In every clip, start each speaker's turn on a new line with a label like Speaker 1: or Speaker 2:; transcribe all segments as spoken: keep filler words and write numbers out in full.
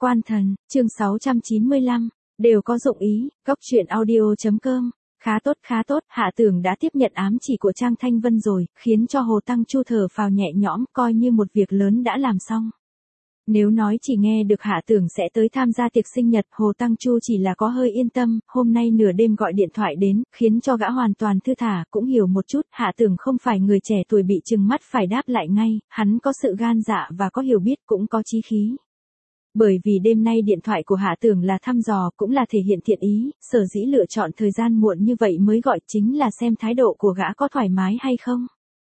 Speaker 1: Quan thần, chương sáu trăm chín mươi lăm, đều có dụng ý, góc truyện audio.com. Khá tốt khá tốt, Hạ Tưởng đã tiếp nhận ám chỉ của Trang Thanh Vân rồi, khiến cho Hồ Tăng Chu thở phào nhẹ nhõm, coi như một việc lớn đã làm xong. Nếu nói chỉ nghe được Hạ Tưởng sẽ tới tham gia tiệc sinh nhật, Hồ Tăng Chu chỉ là có hơi yên tâm, hôm nay nửa đêm gọi điện thoại đến, khiến cho gã hoàn toàn thư thả, cũng hiểu một chút, Hạ Tưởng không phải người trẻ tuổi bị trừng mắt phải đáp lại ngay, hắn có sự gan dạ và có hiểu biết cũng có chí khí. Bởi vì đêm nay điện thoại của Hạ Tưởng là thăm dò cũng là thể hiện thiện ý, sở dĩ lựa chọn thời gian muộn như vậy mới gọi chính là xem thái độ của gã có thoải mái hay không.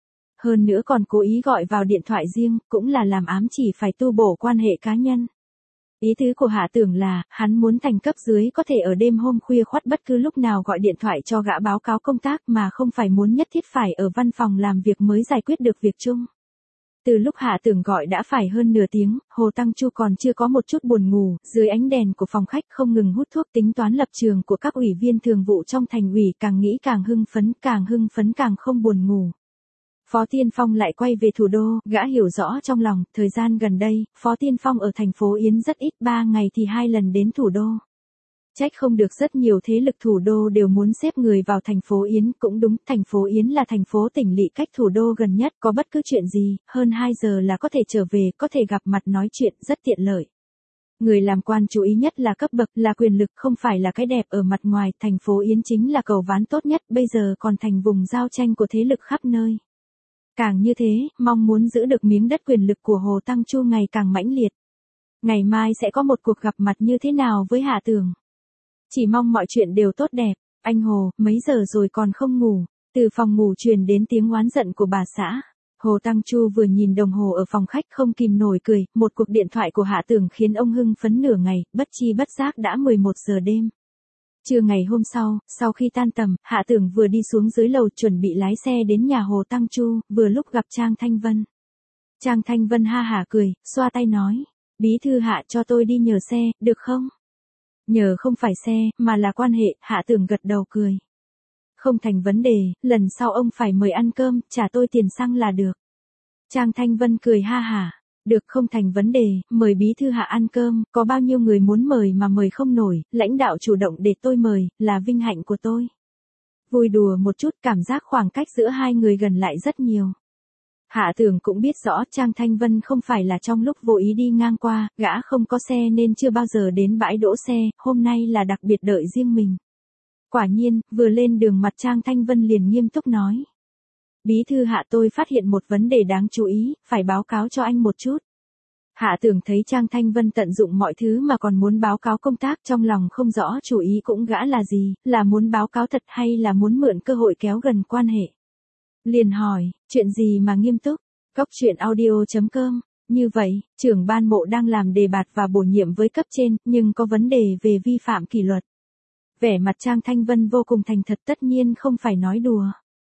Speaker 1: Hơn nữa còn cố ý gọi vào điện thoại riêng, cũng là làm ám chỉ phải tu bổ quan hệ cá nhân. Ý tứ của Hạ Tưởng là, hắn muốn thành cấp dưới có thể ở đêm hôm khuya khoắt bất cứ lúc nào gọi điện thoại cho gã báo cáo công tác mà không phải muốn nhất thiết phải ở văn phòng làm việc mới giải quyết được việc chung. Từ lúc Hạ Tưởng gọi đã phải hơn nửa tiếng, Hồ Tăng Chu còn chưa có một chút buồn ngủ, dưới ánh đèn của phòng khách không ngừng hút thuốc tính toán lập trường của các ủy viên thường vụ trong thành ủy, càng nghĩ càng hưng phấn, càng hưng phấn càng không buồn ngủ. Phó Tiên Phong lại quay về thủ đô, gã hiểu rõ trong lòng, thời gian gần đây, Phó Tiên Phong ở thành phố Yến rất ít, ba ngày thì hai lần đến thủ đô. Trách không được rất nhiều thế lực thủ đô đều muốn xếp người vào thành phố Yến, cũng đúng, thành phố Yến là thành phố tỉnh lỵ cách thủ đô gần nhất, có bất cứ chuyện gì, hơn hai giờ là có thể trở về, có thể gặp mặt nói chuyện, rất tiện lợi. Người làm quan chú ý nhất là cấp bậc, là quyền lực, không phải là cái đẹp ở mặt ngoài, thành phố Yến chính là cầu ván tốt nhất, bây giờ còn thành vùng giao tranh của thế lực khắp nơi. Càng như thế, mong muốn giữ được miếng đất quyền lực của Hồ Tăng Chu ngày càng mãnh liệt. Ngày mai sẽ có một cuộc gặp mặt như thế nào với Hạ Tưởng? Chỉ mong mọi chuyện đều tốt đẹp. Anh Hồ, mấy giờ rồi còn không ngủ? Từ phòng ngủ truyền đến tiếng oán giận của bà xã. Hồ Tăng Chu vừa nhìn đồng hồ ở phòng khách không kìm nổi cười, một cuộc điện thoại của Hạ Tưởng khiến ông hưng phấn nửa ngày, bất chi bất giác đã mười một giờ đêm. Trưa ngày hôm sau, sau khi tan tầm, Hạ Tưởng vừa đi xuống dưới lầu chuẩn bị lái xe đến nhà Hồ Tăng Chu, vừa lúc gặp Trang Thanh Vân. Trang Thanh Vân ha hả cười, xoa tay nói, bí thư Hạ cho tôi đi nhờ xe, được không? Nhờ không phải xe, mà là quan hệ, Hạ Tưởng gật đầu cười. Không thành vấn đề, lần sau ông phải mời ăn cơm, trả tôi tiền xăng là được. Trang Thanh Vân cười ha hả. Được, không thành vấn đề, mời bí thư Hạ ăn cơm, có bao nhiêu người muốn mời mà mời không nổi, lãnh đạo chủ động để tôi mời, là vinh hạnh của tôi. Vui đùa một chút, cảm giác khoảng cách giữa hai người gần lại rất nhiều. Hạ Tưởng cũng biết rõ Trang Thanh Vân không phải là trong lúc vô ý đi ngang qua, gã không có xe nên chưa bao giờ đến bãi đỗ xe, hôm nay là đặc biệt đợi riêng mình. Quả nhiên, vừa lên đường mặt Trang Thanh Vân liền nghiêm túc nói. Bí thư Hạ, tôi phát hiện một vấn đề đáng chú ý, phải báo cáo cho anh một chút. Hạ Tưởng thấy Trang Thanh Vân tận dụng mọi thứ mà còn muốn báo cáo công tác, trong lòng không rõ chủ ý cũng gã là gì, là muốn báo cáo thật hay là muốn mượn cơ hội kéo gần quan hệ. Liền hỏi, chuyện gì mà nghiêm túc? Góc truyện audio.com. Như vậy, trưởng ban mộ đang làm đề bạt và bổ nhiệm với cấp trên, nhưng có vấn đề về vi phạm kỷ luật. Vẻ mặt Trang Thanh Vân vô cùng thành thật, tất nhiên không phải nói đùa.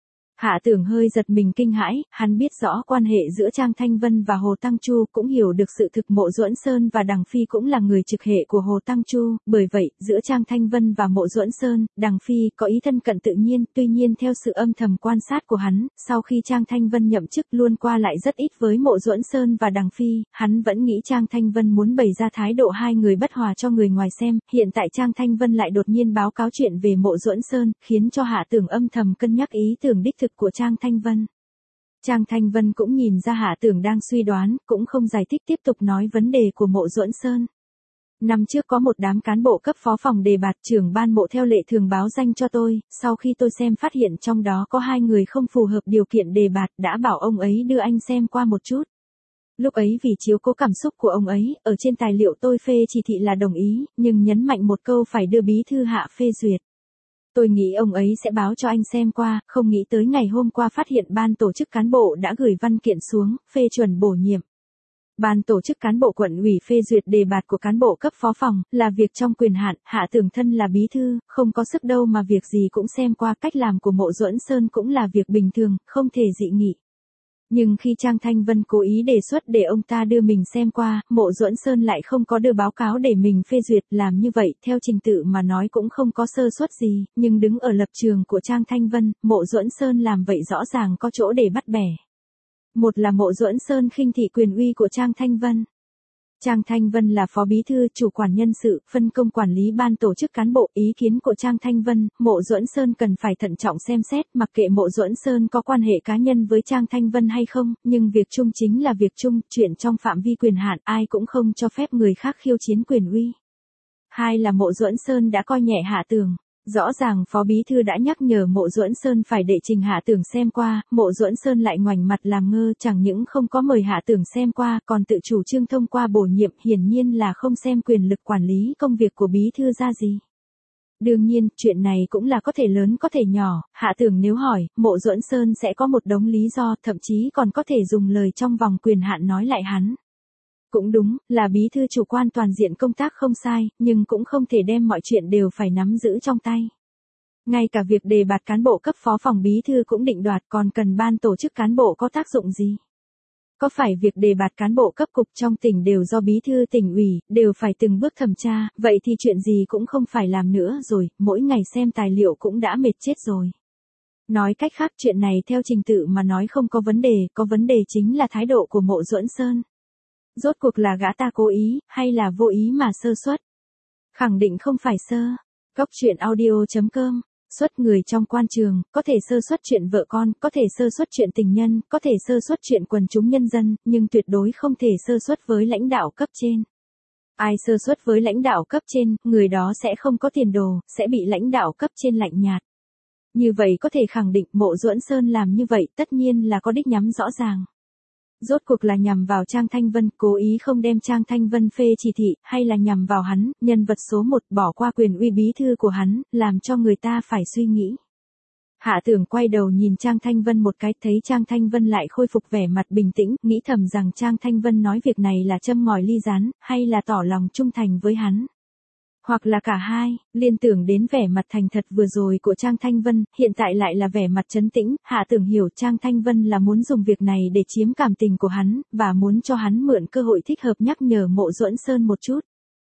Speaker 1: Hạ Tưởng hơi giật mình kinh hãi, hắn biết rõ quan hệ giữa Trang Thanh Vân và Hồ Tăng Chu, cũng hiểu được sự thực Mộ Duẫn Sơn và Đằng Phi cũng là người trực hệ của Hồ Tăng Chu, bởi vậy, giữa Trang Thanh Vân và Mộ Duẫn Sơn, Đằng Phi có ý thân cận tự nhiên, tuy nhiên theo sự âm thầm quan sát của hắn, sau khi Trang Thanh Vân nhậm chức luôn qua lại rất ít với Mộ Duẫn Sơn và Đằng Phi, hắn vẫn nghĩ Trang Thanh Vân muốn bày ra thái độ hai người bất hòa cho người ngoài xem, hiện tại Trang Thanh Vân lại đột nhiên báo cáo chuyện về Mộ Duẫn Sơn, khiến cho Hạ Tưởng âm thầm cân nhắc ý tưởng đích thực của Trang Thanh Vân. Trang Thanh Vân cũng nhìn ra Hạ Tưởng đang suy đoán, cũng không giải thích, tiếp tục nói vấn đề của Mộ Duẫn Sơn. Năm trước có một đám cán bộ cấp phó phòng đề bạt, trưởng ban mộ theo lệ thường báo danh cho tôi, sau khi tôi xem phát hiện trong đó có hai người không phù hợp điều kiện đề bạt, đã bảo ông ấy đưa anh xem qua một chút. Lúc ấy vì chiếu cố cảm xúc của ông ấy, ở trên tài liệu tôi phê chỉ thị là đồng ý, nhưng nhấn mạnh một câu phải đưa bí thư Hạ phê duyệt. Tôi nghĩ ông ấy sẽ báo cho anh xem qua, không nghĩ tới ngày hôm qua phát hiện ban tổ chức cán bộ đã gửi văn kiện xuống, phê chuẩn bổ nhiệm. Ban tổ chức cán bộ quận ủy phê duyệt đề bạt của cán bộ cấp phó phòng, là việc trong quyền hạn, Hạ Tưởng thân là bí thư, không có sức đâu mà việc gì cũng xem qua, cách làm của Mộ Duẫn Sơn cũng là việc bình thường, không thể dị nghị. Nhưng khi Trang Thanh Vân cố ý đề xuất để ông ta đưa mình xem qua, Mộ Duẫn Sơn lại không có đưa báo cáo để mình phê duyệt, làm như vậy, theo trình tự mà nói cũng không có sơ suất gì, nhưng đứng ở lập trường của Trang Thanh Vân, Mộ Duẫn Sơn làm vậy rõ ràng có chỗ để bắt bẻ. Một là Mộ Duẫn Sơn khinh thị quyền uy của Trang Thanh Vân. Trang Thanh Vân là phó bí thư, chủ quản nhân sự, phân công quản lý ban tổ chức cán bộ. Ý kiến của Trang Thanh Vân, Mộ Duẫn Sơn cần phải thận trọng xem xét, mặc kệ Mộ Duẫn Sơn có quan hệ cá nhân với Trang Thanh Vân hay không, nhưng việc chung chính là việc chung, chuyện trong phạm vi quyền hạn, ai cũng không cho phép người khác khiêu chiến quyền uy. Hai là Mộ Duẫn Sơn đã coi nhẹ Hạ Tường. Rõ ràng phó bí thư đã nhắc nhở Mộ Duẫn Sơn phải để Trình Hạ Tường xem qua, Mộ Duẫn Sơn lại ngoảnh mặt làm ngơ, chẳng những không có mời Hạ Tường xem qua, còn tự chủ trương thông qua bổ nhiệm, hiển nhiên là không xem quyền lực quản lý công việc của bí thư ra gì. Đương nhiên, chuyện này cũng là có thể lớn có thể nhỏ, Hạ Tường nếu hỏi, Mộ Duẫn Sơn sẽ có một đống lý do, thậm chí còn có thể dùng lời trong vòng quyền hạn nói lại hắn. Cũng đúng, là bí thư chủ quan toàn diện công tác không sai, nhưng cũng không thể đem mọi chuyện đều phải nắm giữ trong tay. Ngay cả việc đề bạt cán bộ cấp phó phòng bí thư cũng định đoạt, còn cần ban tổ chức cán bộ có tác dụng gì? Có phải việc đề bạt cán bộ cấp cục trong tỉnh đều do bí thư tỉnh ủy, đều phải từng bước thẩm tra, vậy thì chuyện gì cũng không phải làm nữa rồi, mỗi ngày xem tài liệu cũng đã mệt chết rồi. Nói cách khác, chuyện này theo trình tự mà nói không có vấn đề, có vấn đề chính là thái độ của Mộ Duẫn Sơn. Rốt cuộc là gã ta cố ý, hay là vô ý mà sơ suất? Khẳng định không phải sơ. Góc truyện audio chấm com. Suất người trong quan trường, có thể sơ suất chuyện vợ con, có thể sơ suất chuyện tình nhân, có thể sơ suất chuyện quần chúng nhân dân, nhưng tuyệt đối không thể sơ suất với lãnh đạo cấp trên. Ai sơ suất với lãnh đạo cấp trên, người đó sẽ không có tiền đồ, sẽ bị lãnh đạo cấp trên lạnh nhạt. Như vậy có thể khẳng định Mộ Duẫn Sơn làm như vậy tất nhiên là có đích nhắm rõ ràng. Rốt cuộc là nhằm vào Trang Thanh Vân, cố ý không đem Trang Thanh Vân phê chỉ thị, hay là nhằm vào hắn, nhân vật số một, bỏ qua quyền uy bí thư của hắn, làm cho người ta phải suy nghĩ. Hạ Tường quay đầu nhìn Trang Thanh Vân một cái, thấy Trang Thanh Vân lại khôi phục vẻ mặt bình tĩnh, nghĩ thầm rằng Trang Thanh Vân nói việc này là châm ngòi ly rán, hay là tỏ lòng trung thành với hắn. Hoặc là cả hai, liên tưởng đến vẻ mặt thành thật vừa rồi của Trang Thanh Vân, hiện tại lại là vẻ mặt trấn tĩnh, Hạ Tường hiểu Trang Thanh Vân là muốn dùng việc này để chiếm cảm tình của hắn, và muốn cho hắn mượn cơ hội thích hợp nhắc nhở Mộ Duẫn Sơn một chút.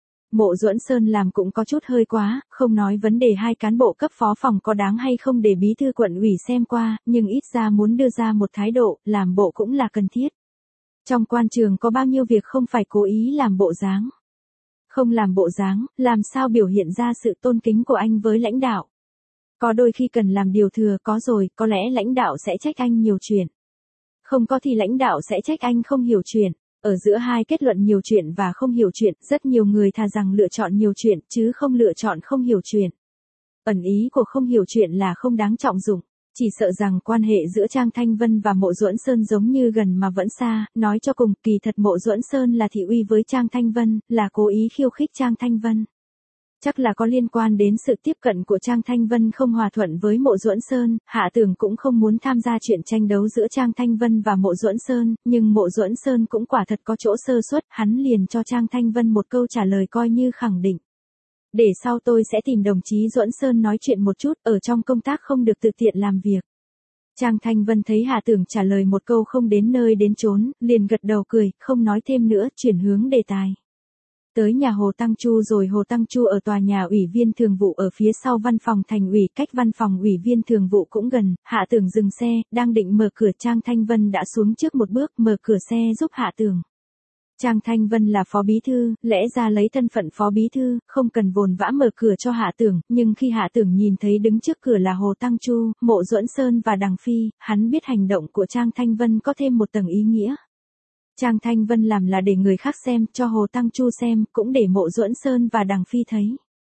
Speaker 1: Mộ Duẫn Sơn làm cũng có chút hơi quá, không nói vấn đề hai cán bộ cấp phó phòng có đáng hay không để bí thư quận ủy xem qua, nhưng ít ra muốn đưa ra một thái độ, làm bộ cũng là cần thiết. Trong quan trường có bao nhiêu việc không phải cố ý làm bộ dáng. Không làm bộ dáng, làm sao biểu hiện ra sự tôn kính của anh với lãnh đạo. Có đôi khi cần làm điều thừa, có rồi, có lẽ lãnh đạo sẽ trách anh nhiều chuyện. Không có thì lãnh đạo sẽ trách anh không hiểu chuyện. Ở giữa hai kết luận nhiều chuyện và không hiểu chuyện, rất nhiều người thà rằng lựa chọn nhiều chuyện, chứ không lựa chọn không hiểu chuyện. Ẩn ý của không hiểu chuyện là không đáng trọng dụng. Chỉ sợ rằng quan hệ giữa Trang Thanh Vân và Mộ Duẫn Sơn giống như gần mà vẫn xa, nói cho cùng, kỳ thật Mộ Duẫn Sơn là thị uy với Trang Thanh Vân, là cố ý khiêu khích Trang Thanh Vân. Chắc là có liên quan đến sự tiếp cận của Trang Thanh Vân không hòa thuận với Mộ Duẫn Sơn, Hạ Tường cũng không muốn tham gia chuyện tranh đấu giữa Trang Thanh Vân và Mộ Duẫn Sơn, nhưng Mộ Duẫn Sơn cũng quả thật có chỗ sơ suất, hắn liền cho Trang Thanh Vân một câu trả lời coi như khẳng định. Để sau tôi sẽ tìm đồng chí Duẫn Sơn nói chuyện một chút, ở trong công tác không được tự tiện làm việc. Trang Thanh Vân thấy Hạ Tường trả lời một câu không đến nơi đến chốn, liền gật đầu cười, không nói thêm nữa, chuyển hướng đề tài. Tới nhà Hồ Tăng Chu rồi. Hồ Tăng Chu ở tòa nhà ủy viên thường vụ ở phía sau văn phòng thành ủy, cách văn phòng ủy viên thường vụ cũng gần. Hạ Tường dừng xe, đang định mở cửa, Trang Thanh Vân đã xuống trước một bước, mở cửa xe giúp Hạ Tường. Trang Thanh Vân là phó bí thư, lẽ ra lấy thân phận phó bí thư, không cần vồn vã mở cửa cho Hạ Tường, nhưng khi Hạ Tường nhìn thấy đứng trước cửa là Hồ Tăng Chu, Mộ Duẫn Sơn và Đằng Phi, hắn biết hành động của Trang Thanh Vân có thêm một tầng ý nghĩa. Trang Thanh Vân làm là để người khác xem, cho Hồ Tăng Chu xem, cũng để Mộ Duẫn Sơn và Đằng Phi thấy.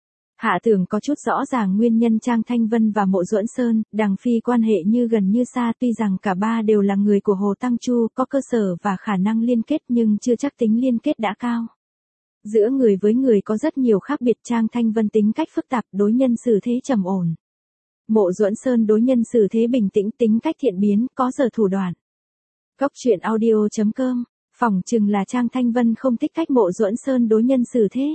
Speaker 1: Hạ Tường có chút rõ ràng nguyên nhân Trang Thanh Vân và Mộ Duẫn Sơn, Đằng Phi quan hệ như gần như xa, tuy rằng cả ba đều là người của Hồ Tăng Chu, có cơ sở và khả năng liên kết nhưng chưa chắc tính liên kết đã cao. Giữa người với người có rất nhiều khác biệt. Trang Thanh Vân tính cách phức tạp, đối nhân xử thế trầm ổn. Mộ Duẫn Sơn đối nhân xử thế bình tĩnh, tính cách thiện biến, có giờ thủ đoạn. Góc truyện audio chấm com, phỏng chừng là Trang Thanh Vân không thích cách Mộ Duẫn Sơn đối nhân xử thế.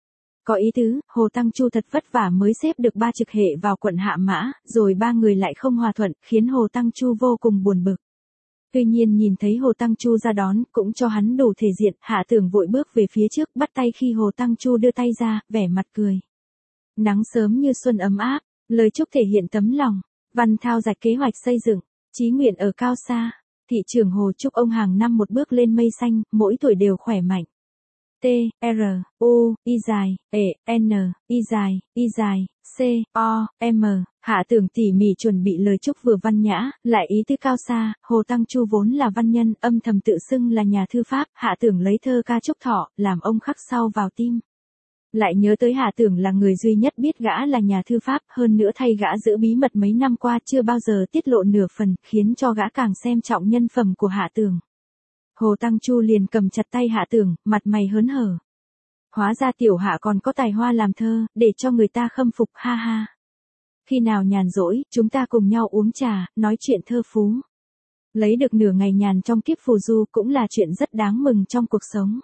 Speaker 1: Có ý tứ, Hồ Tăng Chu thật vất vả mới xếp được ba trực hệ vào quận Hạ Mã, rồi ba người lại không hòa thuận, khiến Hồ Tăng Chu vô cùng buồn bực. Tuy nhiên nhìn thấy Hồ Tăng Chu ra đón, cũng cho hắn đủ thể diện, Hạ Tường vội bước về phía trước, bắt tay khi Hồ Tăng Chu đưa tay ra, vẻ mặt cười. Nắng sớm như xuân ấm áp, lời chúc thể hiện tấm lòng, văn thao rạch kế hoạch xây dựng, chí nguyện ở cao xa, thị trường Hồ chúc ông hàng năm một bước lên mây xanh, mỗi tuổi đều khỏe mạnh. T, R, U, Y dài, E, N, Y dài, Y dài, C, O, M. Hạ Tưởng tỉ mỉ chuẩn bị lời chúc vừa văn nhã, lại ý tứ cao xa. Hồ Tăng Chu vốn là văn nhân, âm thầm tự xưng là nhà thư pháp. Hạ Tưởng lấy thơ ca chúc thọ, làm ông khắc sau vào tim. Lại nhớ tới Hạ Tưởng là người duy nhất biết gã là nhà thư pháp, hơn nữa thay gã giữ bí mật mấy năm qua chưa bao giờ tiết lộ nửa phần, khiến cho gã càng xem trọng nhân phẩm của Hạ Tưởng. Hồ Tăng Chu liền cầm chặt tay Hạ Tưởng, mặt mày hớn hở. Hóa ra tiểu Hạ còn có tài hoa làm thơ, để cho người ta khâm phục, ha ha. Khi nào nhàn rỗi, chúng ta cùng nhau uống trà, nói chuyện thơ phú. Lấy được nửa ngày nhàn trong kiếp phù du cũng là chuyện rất đáng mừng trong cuộc sống.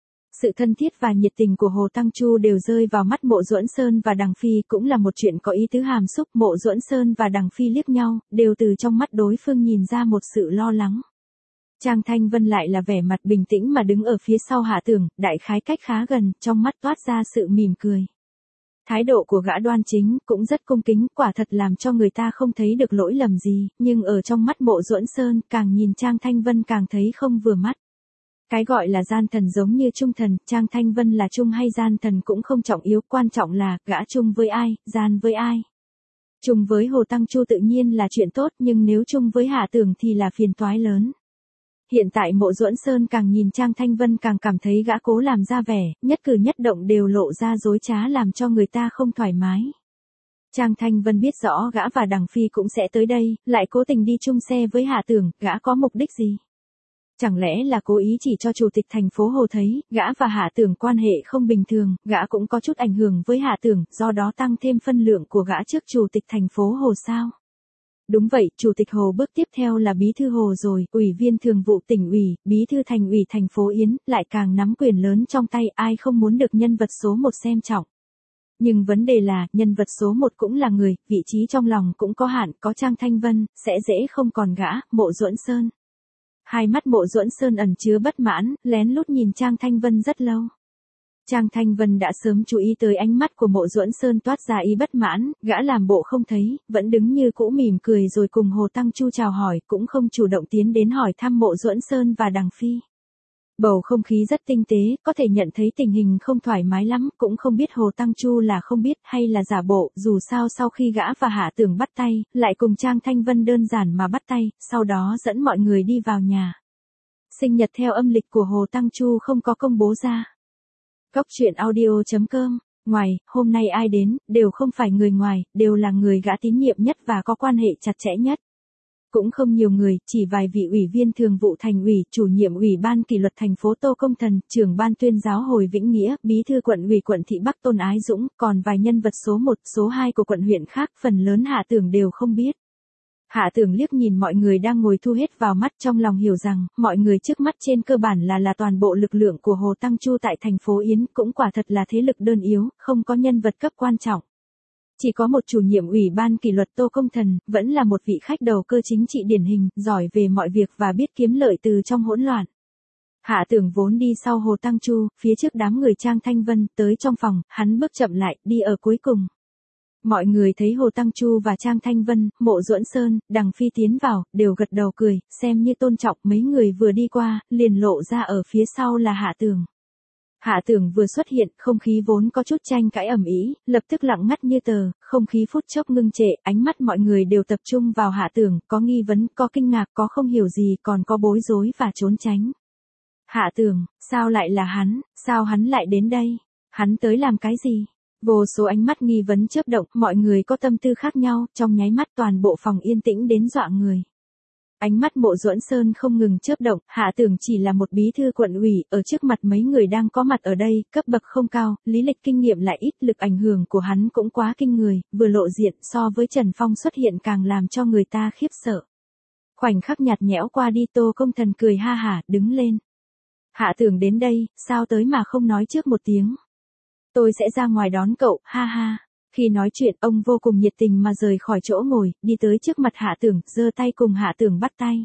Speaker 1: Sự thân thiết và nhiệt tình của Hồ Tăng Chu đều rơi vào mắt Mộ Duẫn Sơn và Đằng Phi, cũng là một chuyện có ý tứ hàm xúc. Mộ Duẫn Sơn và Đằng Phi liếc nhau, đều từ trong mắt đối phương nhìn ra một sự lo lắng. Trang Thanh Vân lại là vẻ mặt bình tĩnh mà đứng ở phía sau Hạ Tưởng, đại khái cách khá gần, trong mắt toát ra sự mỉm cười. Thái độ của gã đoan chính, cũng rất cung kính, quả thật làm cho người ta không thấy được lỗi lầm gì, nhưng ở trong mắt Mộ Duẫn Sơn, càng nhìn Trang Thanh Vân càng thấy không vừa mắt. Cái gọi là gian thần giống như trung thần, Trang Thanh Vân là trung hay gian thần cũng không trọng yếu, quan trọng là gã chung với ai, gian với ai. Chung với Hồ Tăng Chu tự nhiên là chuyện tốt, nhưng nếu chung với Hạ Tưởng thì là phiền toái lớn. Hiện tại Mộ Duẫn Sơn càng nhìn Trang Thanh Vân càng cảm thấy gã cố làm ra vẻ, nhất cử nhất động đều lộ ra dối trá làm cho người ta không thoải mái. Trang Thanh Vân biết rõ gã và Đằng Phi cũng sẽ tới đây, lại cố tình đi chung xe với Hạ Tưởng, gã có mục đích gì? Chẳng lẽ là cố ý chỉ cho chủ tịch thành phố Hồ thấy, gã và Hạ Tưởng quan hệ không bình thường, gã cũng có chút ảnh hưởng với Hạ Tưởng, do đó tăng thêm phân lượng của gã trước chủ tịch thành phố Hồ sao? Đúng vậy, chủ tịch Hồ bước tiếp theo là bí thư Hồ rồi, ủy viên thường vụ tỉnh ủy, bí thư thành ủy thành phố Yến, lại càng nắm quyền lớn trong tay, ai không muốn được nhân vật số một xem trọng. Nhưng vấn đề là, nhân vật số một cũng là người, vị trí trong lòng cũng có hạn, có Trang Thanh Vân, sẽ dễ không còn gã, Mộ Duẫn Sơn. Hai mắt Mộ Duẫn Sơn ẩn chứa bất mãn, lén lút nhìn Trang Thanh Vân rất lâu. Trang Thanh Vân đã sớm chú ý tới ánh mắt của Mộ Duẫn Sơn toát ra ý bất mãn, gã làm bộ không thấy, vẫn đứng như cũ mỉm cười rồi cùng Hồ Tăng Chu chào hỏi, cũng không chủ động tiến đến hỏi thăm Mộ Duẫn Sơn và Đằng Phi. Bầu không khí rất tinh tế, có thể nhận thấy tình hình không thoải mái lắm, cũng không biết Hồ Tăng Chu là không biết hay là giả bộ, dù sao sau khi gã và Hạ Tưởng bắt tay, lại cùng Trang Thanh Vân đơn giản mà bắt tay, sau đó dẫn mọi người đi vào nhà. Sinh nhật theo âm lịch của Hồ Tăng Chu không có công bố ra. Góc truyện audio chấm com. Ngoài, hôm nay ai đến, đều không phải người ngoài, đều là người gã tín nhiệm nhất và có quan hệ chặt chẽ nhất. Cũng không nhiều người, chỉ vài vị ủy viên thường vụ thành ủy, chủ nhiệm ủy ban kỷ luật thành phố Tô Công Thần, trưởng ban tuyên giáo Hồi Vĩnh Nghĩa, bí thư quận ủy quận thị Bắc Tôn Ái Dũng, còn vài nhân vật số một, số hai của quận huyện khác, phần lớn Hạ Tưởng đều không biết. Hạ Tưởng liếc nhìn mọi người đang ngồi thu hết vào mắt, trong lòng hiểu rằng, mọi người trước mắt trên cơ bản là là toàn bộ lực lượng của Hồ Tăng Chu tại thành phố Yến, cũng quả thật là thế lực đơn yếu, không có nhân vật cấp quan trọng. Chỉ có một chủ nhiệm ủy ban kỷ luật Tô Công Thần, vẫn là một vị khách đầu cơ chính trị điển hình, giỏi về mọi việc và biết kiếm lợi từ trong hỗn loạn. Hạ Tưởng vốn đi sau Hồ Tăng Chu, phía trước đám người Trang Thanh Vân, tới trong phòng, hắn bước chậm lại, đi ở cuối cùng. Mọi người thấy Hồ Tăng Chu và Trang Thanh Vân, Mộ Duẫn Sơn, Đằng Phi tiến vào, đều gật đầu cười, xem như tôn trọng. Mấy người vừa đi qua, liền lộ ra ở phía sau là Hạ Tưởng. Hạ Tưởng vừa xuất hiện, không khí vốn có chút tranh cãi ầm ĩ, lập tức lặng ngắt như tờ, không khí phút chốc ngưng trệ, ánh mắt mọi người đều tập trung vào Hạ Tưởng, có nghi vấn, có kinh ngạc, có không hiểu gì, còn có bối rối và trốn tránh. Hạ Tưởng, sao lại là hắn, sao hắn lại đến đây? Hắn tới làm cái gì? Vô số ánh mắt nghi vấn chớp động, mọi người có tâm tư khác nhau, trong nháy mắt toàn bộ phòng yên tĩnh đến dọa người. Ánh mắt Mộ Duẫn Sơn không ngừng chớp động, Hạ Tưởng chỉ là một bí thư quận ủy, ở trước mặt mấy người đang có mặt ở đây, cấp bậc không cao, lý lịch kinh nghiệm lại ít, lực ảnh hưởng của hắn cũng quá kinh người, vừa lộ diện so với Trần Phong xuất hiện càng làm cho người ta khiếp sợ. Khoảnh khắc nhạt nhẽo qua đi, Tô Công Thần cười ha hả, đứng lên. Hạ Tưởng đến đây, sao tới mà không nói trước một tiếng? Tôi sẽ ra ngoài đón cậu, ha ha. Khi nói chuyện, ông vô cùng nhiệt tình mà rời khỏi chỗ ngồi, đi tới trước mặt Hạ Tưởng, giơ tay cùng Hạ Tưởng bắt tay.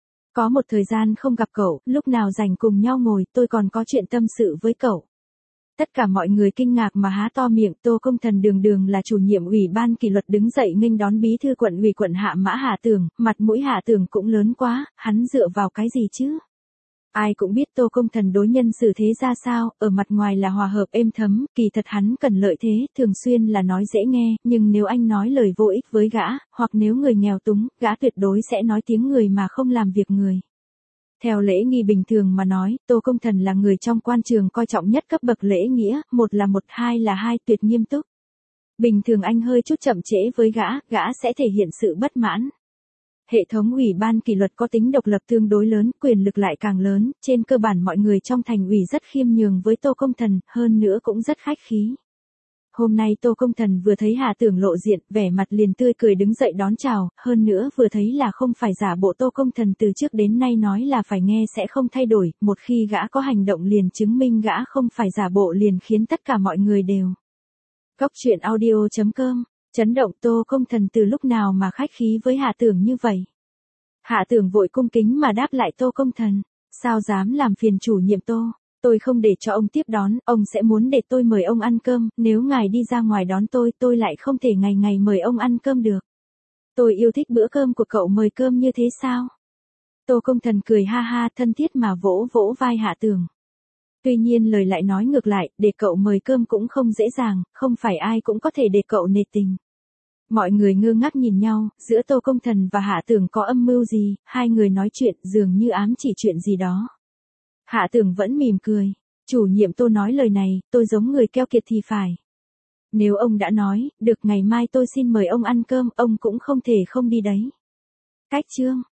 Speaker 1: Có một thời gian không gặp cậu, lúc nào rảnh cùng nhau ngồi, tôi còn có chuyện tâm sự với cậu. Tất cả mọi người kinh ngạc mà há to miệng, Tô Công Thần đường đường là chủ nhiệm ủy ban kỷ luật đứng dậy nghênh đón bí thư quận ủy quận Hạ Mã Hạ Tưởng, mặt mũi Hạ Tưởng cũng lớn quá, hắn dựa vào cái gì chứ? Ai cũng biết Tô Công Thần đối nhân xử thế ra sao, ở mặt ngoài là hòa hợp êm thấm, kỳ thật hắn cần lợi thế, thường xuyên là nói dễ nghe, nhưng nếu anh nói lời vô ích với gã, hoặc nếu người nghèo túng, gã tuyệt đối sẽ nói tiếng người mà không làm việc người. Theo lễ nghi bình thường mà nói, Tô Công Thần là người trong quan trường coi trọng nhất cấp bậc lễ nghĩa, một là một, hai là hai, tuyệt nghiêm túc. Bình thường anh hơi chút chậm trễ với gã, gã sẽ thể hiện sự bất mãn. Hệ thống ủy ban kỷ luật có tính độc lập tương đối lớn, quyền lực lại càng lớn, trên cơ bản mọi người trong thành ủy rất khiêm nhường với Tô Công Thần, hơn nữa cũng rất khách khí. Hôm nay Tô Công Thần vừa thấy Hà Tưởng lộ diện, vẻ mặt liền tươi cười đứng dậy đón chào, hơn nữa vừa thấy là không phải giả bộ. Tô Công Thần từ trước đến nay nói là phải nghe sẽ không thay đổi, một khi gã có hành động liền chứng minh gã không phải giả bộ, liền khiến tất cả mọi người đều. Góc truyện audio chấm com, chấn động. Tô Công Thần từ lúc nào mà khách khí với Hà Tưởng như vậy? Hà Tưởng vội cung kính mà đáp lại Tô Công Thần, sao dám làm phiền chủ nhiệm Tô, tôi không để cho ông tiếp đón, ông sẽ muốn để tôi mời ông ăn cơm, nếu ngài đi ra ngoài đón tôi, tôi lại không thể ngày ngày mời ông ăn cơm được. Tôi yêu thích bữa cơm của cậu, mời cơm như thế sao? Tô Công Thần cười ha ha thân thiết mà vỗ vỗ vai Hà Tưởng. Tuy nhiên lời lại nói ngược lại, để cậu mời cơm cũng không dễ dàng, không phải ai cũng có thể để cậu nể tình. Mọi người ngơ ngác nhìn nhau, giữa Tô Công Thần và Hạ Tưởng có âm mưu gì, hai người nói chuyện dường như ám chỉ chuyện gì đó. Hạ Tưởng vẫn mỉm cười, chủ nhiệm Tô nói lời này, tôi giống người keo kiệt thì phải. Nếu ông đã nói, được, ngày mai tôi xin mời ông ăn cơm, ông cũng không thể không đi đấy. Cách chương.